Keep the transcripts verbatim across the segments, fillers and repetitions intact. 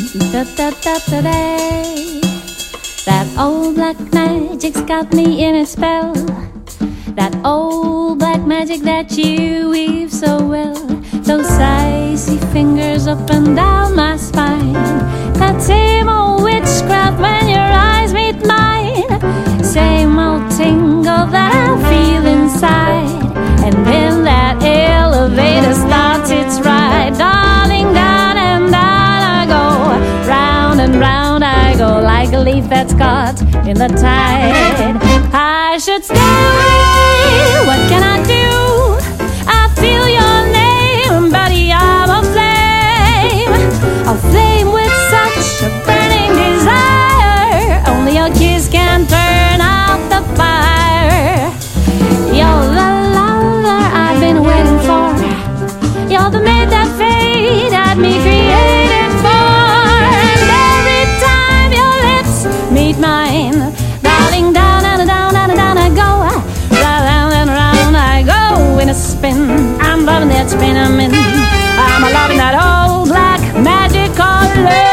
da da da da day. That old black magic's got me in its spell. That old black magic that you weave so well. Those icy fingers up and down my spine. That same old witchcraft when your eyes meet mine. Same old tingle that I feel inside. And then that elevator starts its ride. Darling, down and down I go. Round and round I go, like a leaf that's caught in the tide. I should stay away, what can I do? I feel your name, buddy, I'm a flame. A flame with such a burning desire. Only a kiss can turn out the fire. You're the lover I've been waiting for. You're the maid that fate had me created for. And every time your lips meet mine, darling, down and down and down I go. Round and round I go in a spin. I'm loving that spin I'm in. I'm loving that old black magic called love.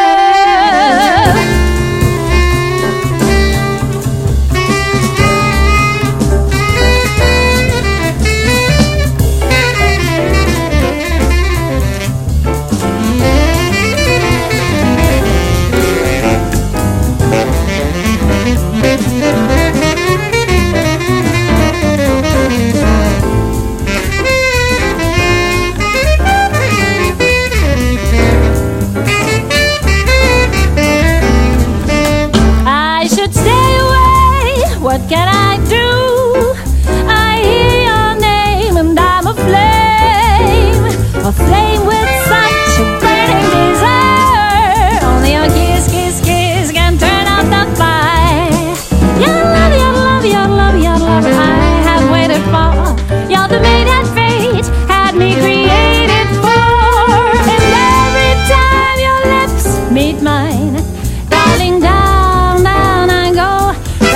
What can I do? I hear your name and I'm a flame. A flame with such a burning desire. Only a kiss, kiss, kiss can turn out the fire. Your love, your love, your love, your love I have waited for. You're the maid that fate had me created for. And every time your lips meet mine, darling, down, down I go.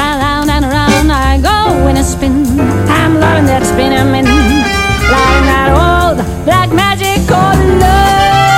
In a spin, I'm loving that spin I'm in, loving that old black magic called love.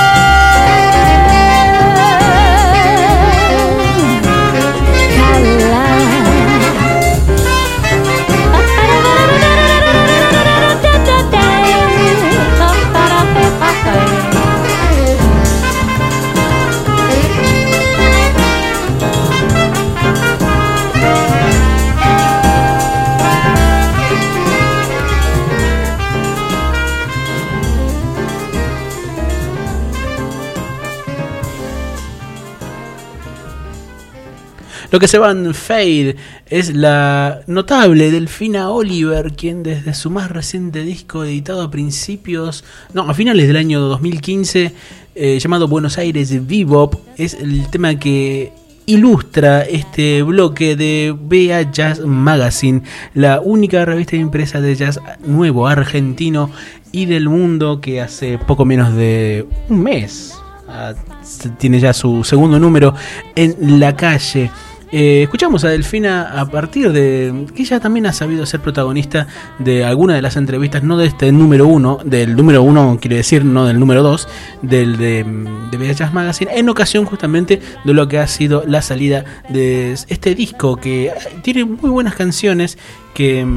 Lo que se va en Fade es la notable Delfina Oliver, quien desde su más reciente disco editado a principios, no, a finales del año dos mil quince, eh, llamado Buenos Aires Bebop, es el tema que ilustra este bloque de B A Jazz Magazine, la única revista impresa de jazz nuevo, argentino y del mundo, que hace poco menos de un mes uh, tiene ya su segundo número en la calle. Eh, escuchamos a Delfina a partir de que ella también ha sabido ser protagonista de alguna de las entrevistas, no de este número uno, del número uno quiere decir, no del número dos, del de, de B A Jazz Magazine, en ocasión justamente de lo que ha sido la salida de este disco, que tiene muy buenas canciones que...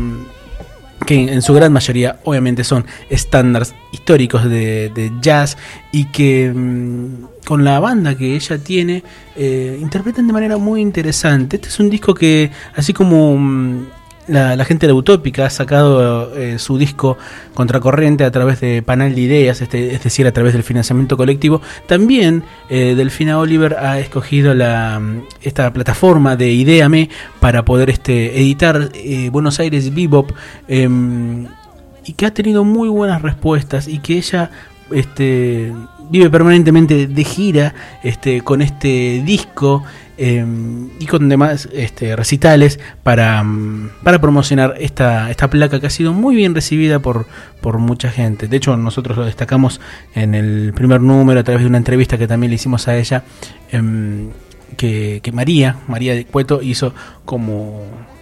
que en su gran mayoría obviamente son estándares históricos de, de jazz, y que mmm, con la banda que ella tiene eh, interpretan de manera muy interesante. Este es un disco que, así como mmm, la, la gente de Utópica ha sacado eh, su disco Contracorriente a través de Panal de Ideas, este, es decir, a través del financiamiento colectivo, también eh, Delfina Oliver ha escogido la, esta plataforma de Ideame para poder este, editar eh, Buenos Aires Bebop, eh, y que ha tenido muy buenas respuestas, y que ella este, vive permanentemente de gira este, con este disco, eh, y con demás este, recitales para, para promocionar esta, esta placa, que ha sido muy bien recibida por, por mucha gente. De hecho, nosotros lo destacamos en el primer número a través de una entrevista que también le hicimos a ella, eh, que, que María, María de Cueto hizo como...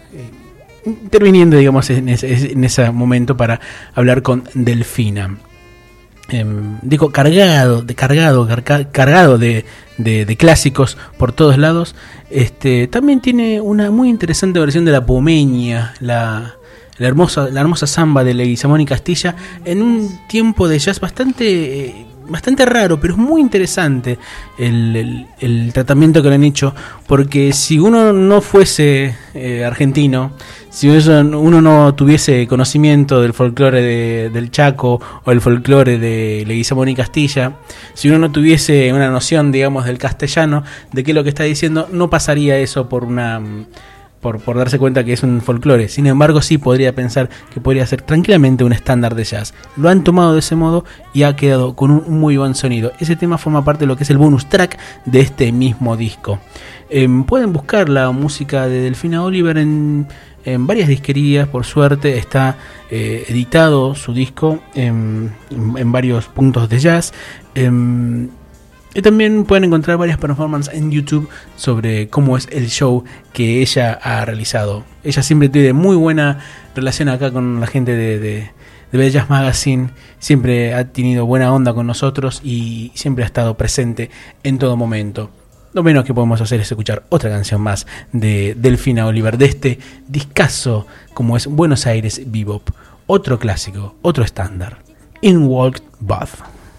Eh, interviniendo, digamos, en ese, en ese momento para hablar con Delfina. Eh, digo, cargado, de cargado, carga, cargado de, de, de clásicos por todos lados. Este, también tiene una muy interesante versión de la Pomeña, la, la hermosa, la hermosa samba de Leguizamón y Castilla, en un tiempo de jazz bastante, eh, bastante raro, pero es muy interesante el, el, el tratamiento que le han hecho, porque si uno no fuese eh, argentino, si uno no tuviese conocimiento del folclore de, del Chaco o el folclore de Leguizamón y Castilla, si uno no tuviese una noción, digamos, del castellano, de qué es lo que está diciendo, no pasaría eso por una por, por darse cuenta que es un folclore. Sin embargo, sí podría pensar que podría ser tranquilamente un estándar de jazz. Lo han tomado de ese modo y ha quedado con un muy buen sonido. Ese tema forma parte de lo que es el bonus track de este mismo disco. Eh, pueden buscar la música de Delfina Oliver en en varias disquerías, por suerte. Está eh, editado su disco en, en, en varios puntos de jazz. Eh, y también pueden encontrar varias performances en YouTube sobre cómo es el show que ella ha realizado. Ella siempre tiene muy buena relación acá con la gente de, de, de Bell Jazz Magazine. Siempre ha tenido buena onda con nosotros y siempre ha estado presente en todo momento. Lo menos que podemos hacer es escuchar otra canción más de Delfina Oliver, de este discazo como es Buenos Aires Bebop. Otro clásico, otro estándar. In Walked Booth.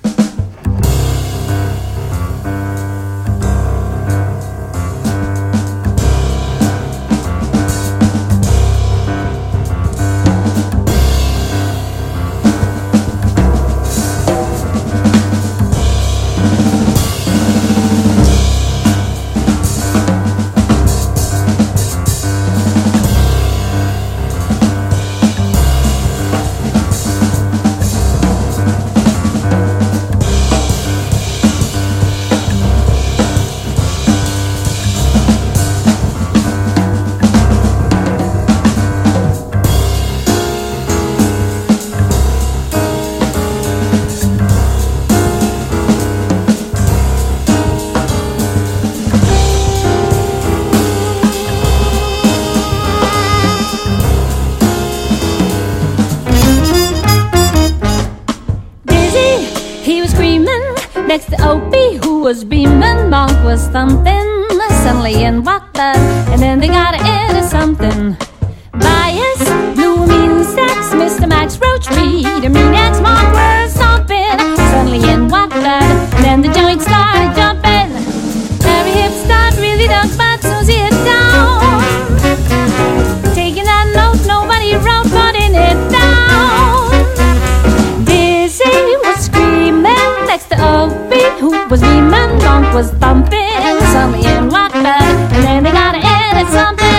Next to Opie, who was beaming, Monk was thumping. Suddenly in walked Bud, and then they got into something. Bias, Blue Mean Sex, Mister Max Roach, Peter Mean X, Monk were stomping. Suddenly in walked Bud, and then the joint started jumping. Every hip start really dug Bud, so see it down. Taking that note, nobody wrote, putting it down. Dizzy was screaming next to Opie, who was beaming, Monk was thumping. Suddenly in walked Bud, and then they got in at something.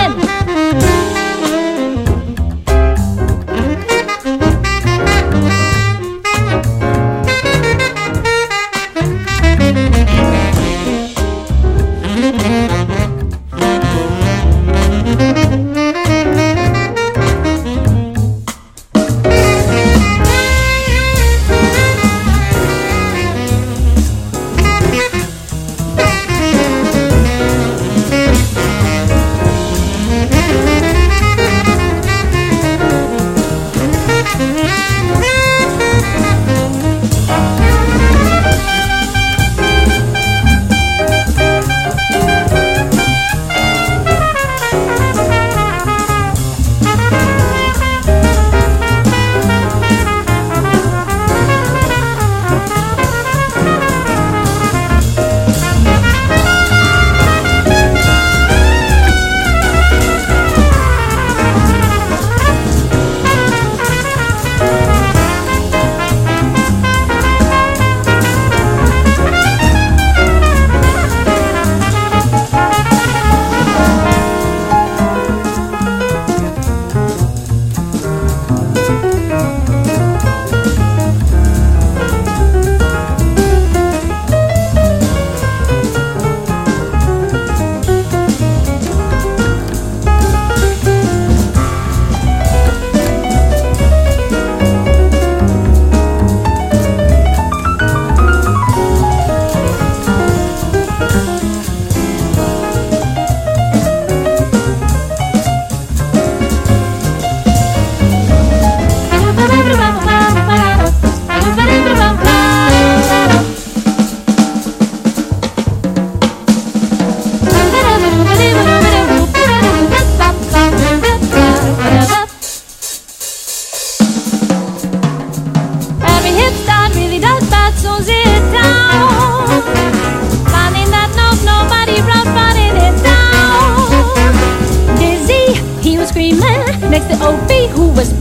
Toby, who was